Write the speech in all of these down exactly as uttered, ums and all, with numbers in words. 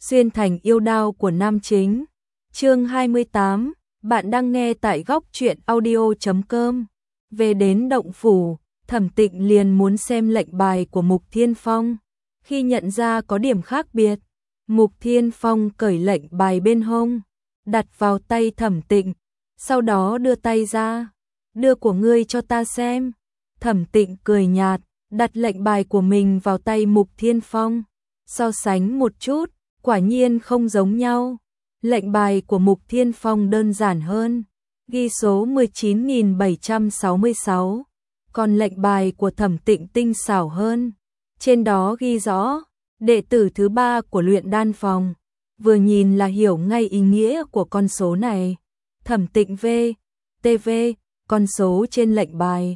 xuyên thành yêu đao của nam chính. Chương hai mươi tám, bạn đang nghe tại góc truyện audio chấm com. Về đến động phủ, Thẩm Tịnh liền muốn xem lệnh bài của Mục Thiên Phong. Khi nhận ra có điểm khác biệt, Mục Thiên Phong cởi lệnh bài bên hông, đặt vào tay Thẩm Tịnh, sau đó đưa tay ra, đưa của ngươi cho ta xem. Thẩm Tịnh cười nhạt, đặt lệnh bài của mình vào tay Mục Thiên Phong, so sánh một chút, quả nhiên không giống nhau. Lệnh bài của Mục Thiên Phong đơn giản hơn, ghi số mười chín nghìn bảy trăm sáu mươi sáu, còn lệnh bài của Thẩm Tịnh tinh xảo hơn. Trên đó ghi rõ, đệ tử thứ ba của luyện đan phòng, vừa nhìn là hiểu ngay ý nghĩa của con số này. Thẩm Tịnh V, tê vê, con số trên lệnh bài.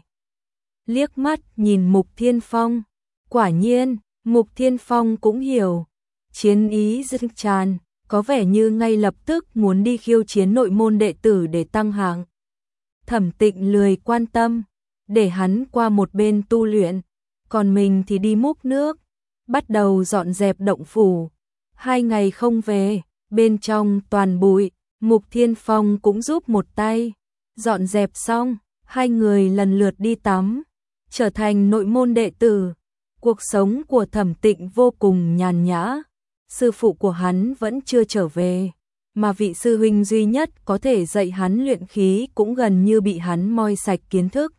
Liếc mắt nhìn Mục Thiên Phong, quả nhiên, Mục Thiên Phong cũng hiểu. Chiến ý dâng tràn, có vẻ như ngay lập tức muốn đi khiêu chiến nội môn đệ tử để tăng hạng. Thẩm Tịnh lười quan tâm, để hắn qua một bên tu luyện, còn mình thì đi múc nước, bắt đầu dọn dẹp động phủ. Hai ngày không về, bên trong toàn bụi, Mục Thiên Phong cũng giúp một tay. Dọn dẹp xong, hai người lần lượt đi tắm, trở thành nội môn đệ tử. Cuộc sống của Thẩm Tịnh vô cùng nhàn nhã. Sư phụ của hắn vẫn chưa trở về, mà vị sư huynh duy nhất có thể dạy hắn luyện khí cũng gần như bị hắn moi sạch kiến thức.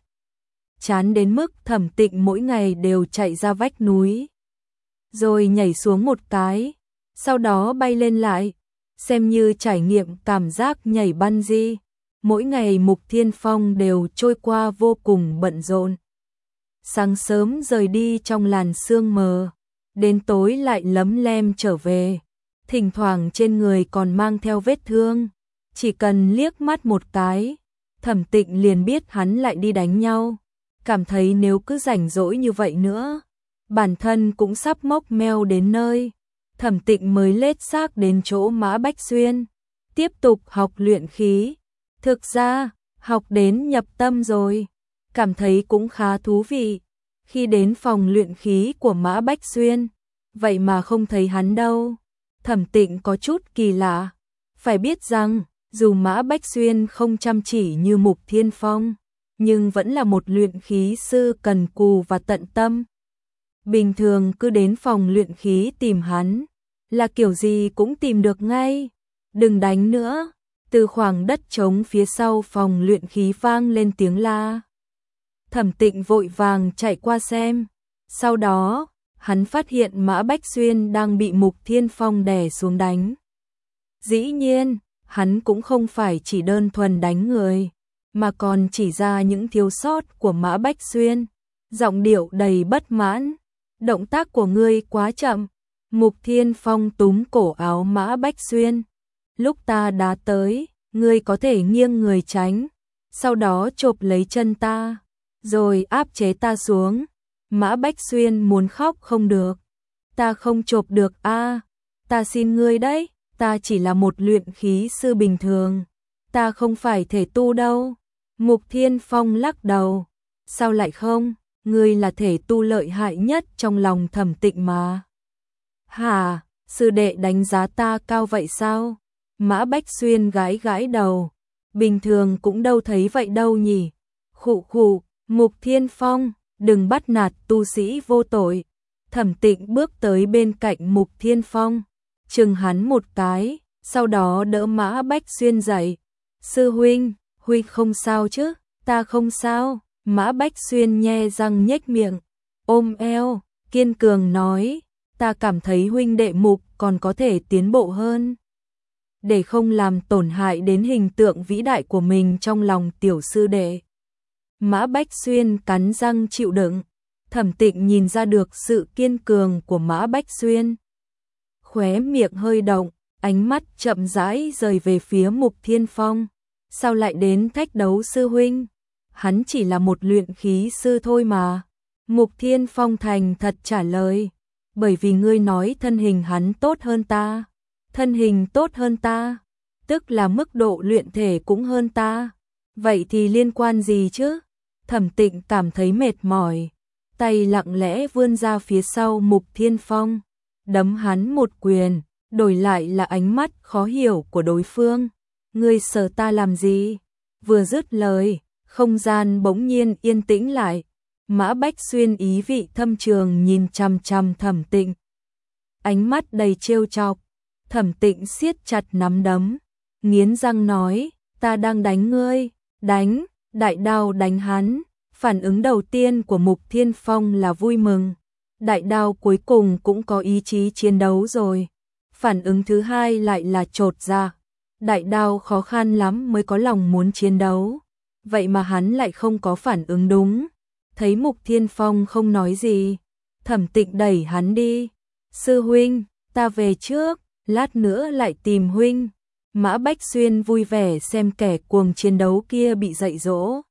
Chán đến mức Thẩm Tịnh mỗi ngày đều chạy ra vách núi, rồi nhảy xuống một cái, sau đó bay lên lại, xem như trải nghiệm cảm giác nhảy bungee. Mỗi ngày Mục Thiên Phong đều trôi qua vô cùng bận rộn. Sáng sớm rời đi trong làn sương mờ, đến tối lại lấm lem trở về, thỉnh thoảng trên người còn mang theo vết thương. Chỉ cần liếc mắt một cái, Thẩm Tịnh liền biết hắn lại đi đánh nhau. Cảm thấy nếu cứ rảnh rỗi như vậy nữa, bản thân cũng sắp mốc meo đến nơi. Thẩm Tịnh mới lết xác đến chỗ Mã Bách Xuyên, tiếp tục học luyện khí. Thực ra, học đến nhập tâm rồi, cảm thấy cũng khá thú vị. Khi đến phòng luyện khí của Mã Bách Xuyên, vậy mà không thấy hắn đâu. Thẩm Tịnh có chút kỳ lạ. Phải biết rằng, dù Mã Bách Xuyên không chăm chỉ như Mục Thiên Phong, nhưng vẫn là một luyện khí sư cần cù và tận tâm. Bình thường cứ đến phòng luyện khí tìm hắn, là kiểu gì cũng tìm được ngay. Đừng đánh nữa. Từ khoảng đất trống phía sau phòng luyện khí vang lên tiếng la. Thẩm Tịnh vội vàng chạy qua xem. Sau đó, hắn phát hiện Mã Bách Xuyên đang bị Mục Thiên Phong đè xuống đánh. Dĩ nhiên, hắn cũng không phải chỉ đơn thuần đánh người, mà còn chỉ ra những thiếu sót của Mã Bách Xuyên. Giọng điệu đầy bất mãn. Động tác của ngươi quá chậm. Mục Thiên Phong túm cổ áo Mã Bách Xuyên. Lúc ta đá tới, ngươi có thể nghiêng người tránh, sau đó chộp lấy chân ta, rồi áp chế ta xuống. Mã Bách Xuyên muốn khóc không được. Ta không chộp được a, ta xin ngươi đấy, ta chỉ là một luyện khí sư bình thường, ta không phải thể tu đâu. Mục Thiên Phong lắc đầu. Sao lại không, ngươi là thể tu lợi hại nhất trong lòng Thẩm Tịnh mà. Hả, sư đệ đánh giá ta cao vậy sao? Mã Bách Xuyên gãi gãi đầu. Bình thường cũng đâu thấy vậy đâu nhỉ. Khụ khụ, Mục Thiên Phong, đừng bắt nạt tu sĩ vô tội. Thẩm Tịnh bước tới bên cạnh Mục Thiên Phong, chừng hắn một cái, sau đó đỡ Mã Bách Xuyên dậy. Sư huynh, huynh không sao chứ? Ta không sao. Mã Bách Xuyên nhe răng nhếch miệng, ôm eo, kiên cường nói, ta cảm thấy huynh đệ Mục còn có thể tiến bộ hơn. Để không làm tổn hại đến hình tượng vĩ đại của mình trong lòng tiểu sư đệ. Mã Bách Xuyên cắn răng chịu đựng. Thẩm Tịnh nhìn ra được sự kiên cường của Mã Bách Xuyên. Khóe miệng hơi động, ánh mắt chậm rãi rời về phía Mục Thiên Phong. Sao lại đến thách đấu sư huynh? Hắn chỉ là một luyện khí sư thôi mà. Mục Thiên Phong thành thật trả lời. Bởi vì ngươi nói thân hình hắn tốt hơn ta. Thân hình tốt hơn ta, tức là mức độ luyện thể cũng hơn ta. Vậy thì liên quan gì chứ? Thẩm Tịnh cảm thấy mệt mỏi, tay lặng lẽ vươn ra phía sau Mục Thiên Phong, đấm hắn một quyền, đổi lại là ánh mắt khó hiểu của đối phương. Ngươi sờ ta làm gì? Vừa dứt lời, không gian bỗng nhiên yên tĩnh lại. Mã Bách Xuyên ý vị thâm trường nhìn chằm chằm Thẩm Tịnh. Ánh mắt đầy trêu chọc, Thẩm Tịnh siết chặt nắm đấm, nghiến răng nói, ta đang đánh ngươi, đánh, đại đao đánh hắn. Phản ứng đầu tiên của Mục Thiên Phong là vui mừng, đại đao cuối cùng cũng có ý chí chiến đấu rồi. Phản ứng thứ hai lại là chột dạ, đại đao khó khăn lắm mới có lòng muốn chiến đấu, vậy mà hắn lại không có phản ứng đúng. Thấy Mục Thiên Phong không nói gì, Thẩm Tịnh đẩy hắn đi, sư huynh, ta về trước, lát nữa lại tìm huynh. Mã Bách Xuyên vui vẻ xem kẻ cuồng chiến đấu kia bị dạy dỗ,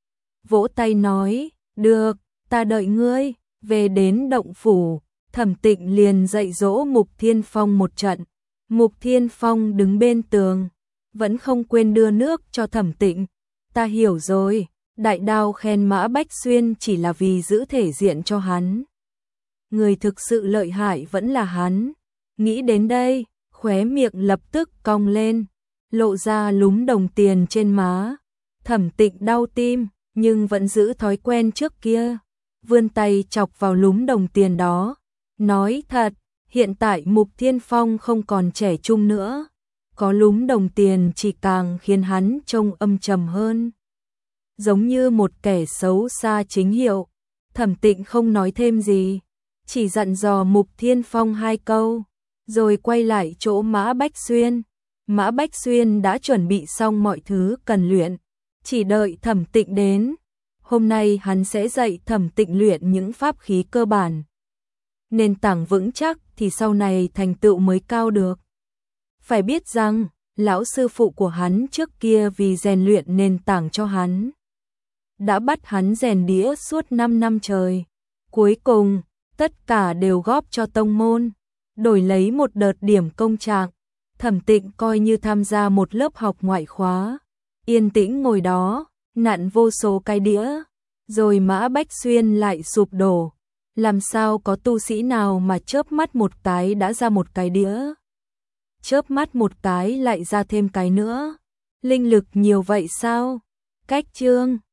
vỗ tay nói, được, ta đợi ngươi. Về đến động phủ, Thẩm Tịnh liền dạy dỗ Mục Thiên Phong một trận. Mục Thiên Phong đứng bên tường, vẫn không quên đưa nước cho Thẩm Tịnh. Ta hiểu rồi, đại đao khen Mã Bách Xuyên chỉ là vì giữ thể diện cho hắn. Người thực sự lợi hại vẫn là hắn. Nghĩ đến đây, khóe miệng lập tức cong lên, lộ ra lúm đồng tiền trên má. Thẩm Tịnh đau tim, nhưng vẫn giữ thói quen trước kia, vươn tay chọc vào lúm đồng tiền đó, nói thật, hiện tại Mục Thiên Phong không còn trẻ trung nữa, có lúm đồng tiền chỉ càng khiến hắn trông âm trầm hơn, giống như một kẻ xấu xa chính hiệu. Thẩm Tịnh không nói thêm gì, chỉ dặn dò Mục Thiên Phong hai câu, rồi quay lại chỗ Mã Bách Xuyên. Mã Bách Xuyên đã chuẩn bị xong mọi thứ cần luyện, chỉ đợi Thẩm Tịnh đến. Hôm nay hắn sẽ dạy Thẩm Tịnh luyện những pháp khí cơ bản. Nền tảng vững chắc thì sau này thành tựu mới cao được. Phải biết rằng, lão sư phụ của hắn trước kia vì rèn luyện nền tảng cho hắn, đã bắt hắn rèn đĩa suốt năm năm trời. Cuối cùng, tất cả đều góp cho tông môn, đổi lấy một đợt điểm công trạng. Thẩm Tịnh coi như tham gia một lớp học ngoại khóa, yên tĩnh ngồi đó, nặn vô số cái đĩa, rồi Mã Bách Xuyên lại sụp đổ. Làm sao có tu sĩ nào mà chớp mắt một cái đã ra một cái đĩa, chớp mắt một cái lại ra thêm cái nữa, linh lực nhiều vậy sao? Cách chương